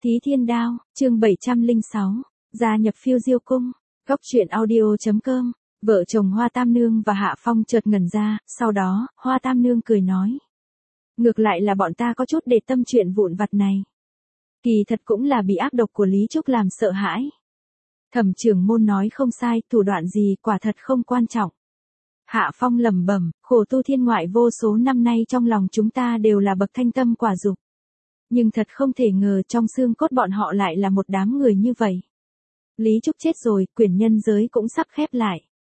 Thí Thiên Đao, chương 706, gia nhập Phiêu Diêu Cung, góc truyện audio.com, vợ chồng Hoa Tam Nương và Hạ Phong chợt ngẩn ra, sau đó, Hoa Tam Nương cười nói. Ngược lại là bọn ta có chút để tâm chuyện vụn vặt này. Kỳ thật cũng là bị ác độc của Lý Trúc làm sợ hãi. Thẩm trưởng môn nói không sai, thủ đoạn gì quả thật không quan trọng. Hạ Phong lẩm bẩm, khổ tu thiên ngoại vô số năm nay trong lòng chúng ta đều là bậc thanh tâm quả dục. Nhưng thật không thể ngờ trong xương cốt bọn họ lại là một đám người như vậy. Lý Trúc chết rồi, quyển nhân giới cũng sắp khép lại.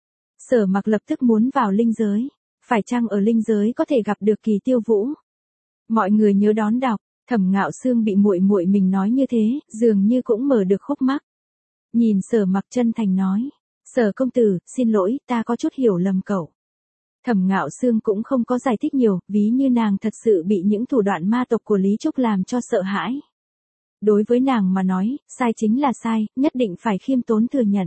Sở Mặc lập tức muốn vào linh giới, phải chăng ở linh giới có thể gặp được Kỳ Tiêu Vũ? Mọi người nhớ đón đọc, Thẩm Ngạo Sương bị muội muội mình nói như thế, dường như cũng mở được khúc mắc. Nhìn Sở Mặc chân thành nói, Sở công tử, xin lỗi, ta có chút hiểu lầm cậu. Thẩm Ngạo Sương cũng không có giải thích nhiều, ví như nàng thật sự bị những thủ đoạn ma tộc của Lý Trúc làm cho sợ hãi. Đối với nàng mà nói, sai chính là sai, nhất định phải khiêm tốn thừa nhận.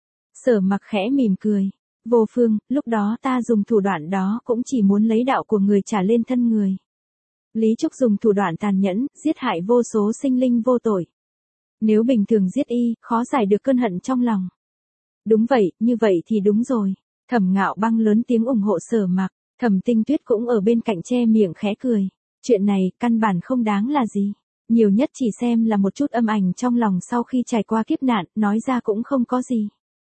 Sở Mặc khẽ mỉm cười. Vô Phương, lúc đó ta dùng thủ đoạn đó cũng chỉ muốn lấy đạo của người trả lên thân người. Lý Trúc dùng thủ đoạn tàn nhẫn, giết hại vô số sinh linh vô tội. Nếu bình thường giết y, khó giải được cơn hận trong lòng. Đúng vậy, như vậy thì đúng rồi. Thẩm Ngạo Băng lớn tiếng ủng hộ Sở Mặc, Thẩm Tinh Tuyết cũng ở bên cạnh che miệng khẽ cười. Chuyện này, căn bản không đáng là gì. Nhiều nhất chỉ xem là một chút âm ảnh trong lòng sau khi trải qua kiếp nạn, nói ra cũng không có gì.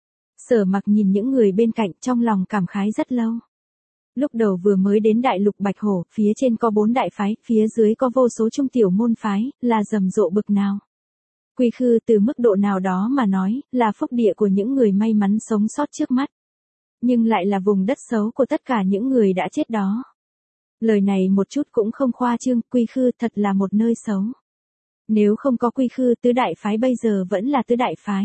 Sở Mặc nhìn những người bên cạnh trong lòng cảm khái rất lâu. Lúc đầu vừa mới đến đại lục Bạch Hổ, phía trên có 4 đại phái, phía dưới có vô số trung tiểu môn phái, là rầm rộ bực nào. Quy Khư từ mức độ nào đó mà nói, là phúc địa của những người may mắn sống sót trước mắt. Nhưng lại là vùng đất xấu của tất cả những người đã chết đó. Lời này một chút cũng không khoa trương, Quy Khư thật là một nơi xấu. Nếu không có Quy Khư, tứ đại phái bây giờ vẫn là tứ đại phái.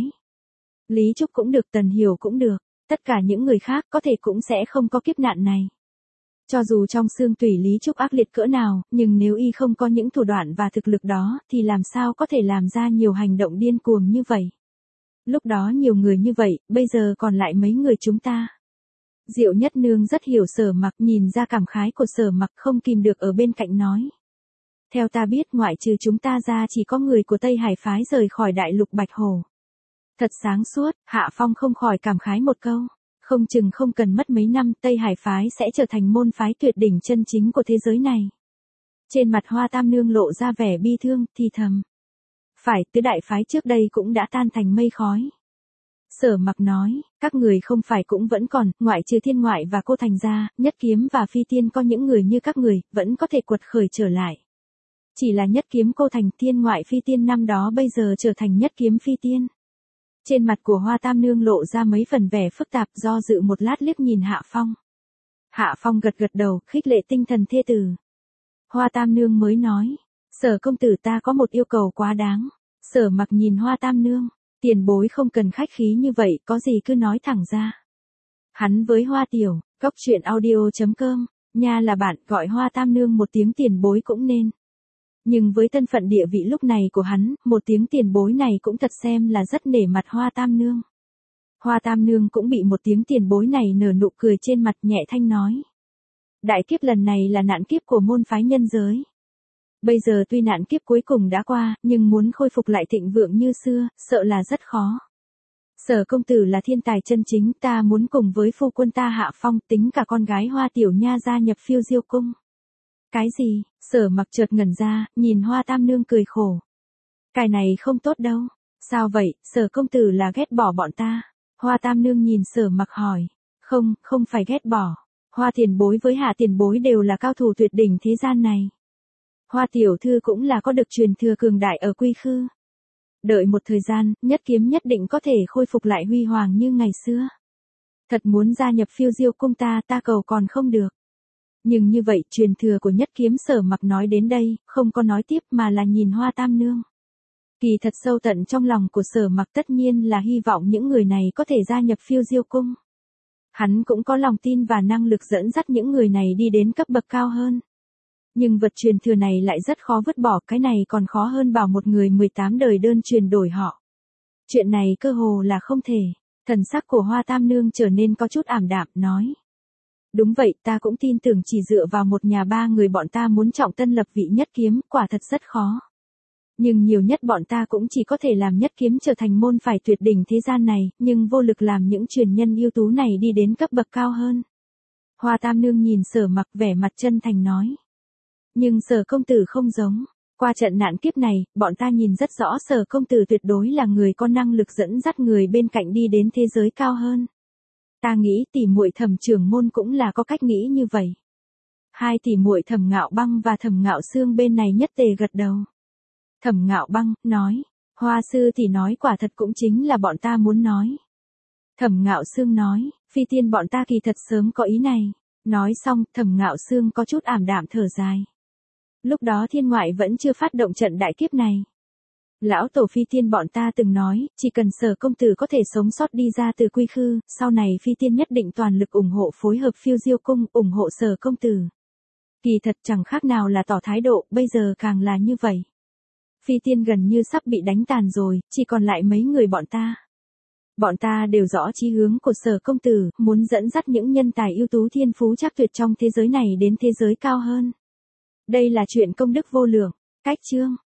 Lý Trúc cũng được, Tần Hiểu cũng được, tất cả những người khác có thể cũng sẽ không có kiếp nạn này. Cho dù trong xương tủy Lý Trúc ác liệt cỡ nào, nhưng nếu y không có những thủ đoạn và thực lực đó, thì làm sao có thể làm ra nhiều hành động điên cuồng như vậy. Lúc đó nhiều người như vậy, bây giờ còn lại mấy người chúng ta. Diệu Nhất Nương rất hiểu Sở Mặc, nhìn ra cảm khái của Sở Mặc không kìm được ở bên cạnh nói. Theo ta biết ngoại trừ chúng ta ra chỉ có người của Tây Hải phái rời khỏi đại lục Bạch Hổ. Thật sáng suốt, Hạ Phong không khỏi cảm khái một câu. Không chừng không cần mất mấy năm Tây Hải phái sẽ trở thành môn phái tuyệt đỉnh chân chính của thế giới này. Trên mặt Hoa Tam Nương lộ ra vẻ bi thương, thì thầm. Phải, tứ đại phái trước đây cũng đã tan thành mây khói. Sở Mặc nói, các người không phải cũng vẫn còn, ngoại trừ Thiên Ngoại và Cô Thành ra, Nhất Kiếm và Phi Tiên có những người như các người, vẫn có thể quật khởi trở lại. Chỉ là Nhất Kiếm Cô Thành, Thiên Ngoại Phi Tiên năm đó bây giờ trở thành Nhất Kiếm Phi Tiên. Trên mặt của Hoa Tam Nương lộ ra mấy phần vẻ phức tạp, do dự một lát liếc nhìn Hạ Phong. Hạ Phong gật gật đầu, khích lệ tinh thần thê tử. Hoa Tam Nương mới nói, Sở công tử ta có một yêu cầu quá đáng. Sở Mặc nhìn Hoa Tam Nương, tiền bối không cần khách khí như vậy, có gì cứ nói thẳng ra. Hắn với Hoa Tiểu, góc truyện audio.com, nha là bạn, gọi Hoa Tam Nương một tiếng tiền bối cũng nên. Nhưng với thân phận địa vị lúc này của hắn, một tiếng tiền bối này cũng thật xem là rất nể mặt Hoa Tam Nương. Hoa Tam Nương cũng bị một tiếng tiền bối này nở nụ cười trên mặt, nhẹ thanh nói. Đại kiếp lần này là nạn kiếp của môn phái nhân giới. Bây giờ tuy nạn kiếp cuối cùng đã qua, nhưng muốn khôi phục lại thịnh vượng như xưa, sợ là rất khó. Sở công tử là thiên tài chân chính, ta muốn cùng với phu quân ta Hạ Phong, tính cả con gái Hoa Tiểu Nha gia nhập Phiêu Diêu Cung. Cái gì? Sở Mặc chợt ngẩn ra, nhìn Hoa Tam Nương cười khổ. Cái này không tốt đâu. Sao vậy, Sở công tử là ghét bỏ bọn ta? Hoa Tam Nương nhìn Sở Mặc hỏi. Không, không phải ghét bỏ. Hoa tiền bối với Hạ tiền bối đều là cao thủ tuyệt đỉnh thế gian này. Hoa tiểu thư cũng là có được truyền thừa cường đại ở Quy Khư. Đợi một thời gian, Nhất Kiếm nhất định có thể khôi phục lại huy hoàng như ngày xưa. Thật muốn gia nhập Phiêu Diêu Cung ta cầu còn không được. Nhưng như vậy, truyền thừa của Nhất Kiếm. Sở Mặc nói đến đây, không có nói tiếp mà là nhìn Hoa Tam Nương. Kỳ thật sâu tận trong lòng của Sở Mặc tất nhiên là hy vọng những người này có thể gia nhập Phiêu Diêu Cung. Hắn cũng có lòng tin và năng lực dẫn dắt những người này đi đến cấp bậc cao hơn. Nhưng vật truyền thừa này lại rất khó vứt bỏ, cái này còn khó hơn bảo một người 18 đời đơn truyền đổi họ. Chuyện này cơ hồ là không thể. Thần sắc của Hoa Tam Nương trở nên có chút ảm đạm, nói. Đúng vậy, ta cũng tin tưởng chỉ dựa vào một nhà ba người bọn ta muốn trọng tân lập vị Nhất Kiếm, quả thật rất khó. Nhưng nhiều nhất bọn ta cũng chỉ có thể làm nhất kiếm trở thành môn phải tuyệt đỉnh thế gian này, nhưng vô lực làm những truyền nhân ưu tú này đi đến cấp bậc cao hơn. Hoa Tam Nương nhìn Sở Mặc vẻ mặt chân thành nói. Nhưng Sở công tử không giống. Qua trận nạn kiếp này, bọn ta nhìn rất rõ Sở công tử tuyệt đối là người có năng lực dẫn dắt người bên cạnh đi đến thế giới cao hơn. Ta nghĩ tỷ muội Thẩm trưởng môn cũng là có cách nghĩ như vậy. Hai tỷ muội Thẩm Ngạo Băng và Thẩm Ngạo Xương bên này nhất tề gật đầu. Thẩm Ngạo Băng nói, Hoa sư thì nói quả thật cũng chính là bọn ta muốn nói. Thẩm Ngạo Xương nói, Phi Tiên bọn ta kỳ thật sớm có ý này. Nói xong, Thẩm Ngạo Xương có chút ảm đạm thở dài. Lúc đó thiên ngoại vẫn chưa phát động trận đại kiếp này. Lão tổ Phi Tiên bọn ta từng nói, chỉ cần Sở công tử có thể sống sót đi ra từ quy khư, sau này Phi Tiên nhất định toàn lực ủng hộ phối hợp Phiêu Diêu cung, ủng hộ Sở công tử. Kỳ thật chẳng khác nào là tỏ thái độ, bây giờ càng là như vậy. Phi Tiên gần như sắp bị đánh tàn rồi, chỉ còn lại mấy người bọn ta. Bọn ta đều rõ chí hướng của Sở công tử, muốn dẫn dắt những nhân tài ưu tú thiên phú chắc tuyệt trong thế giới này đến thế giới cao hơn. Đây là chuyện công đức vô lượng. Cách chương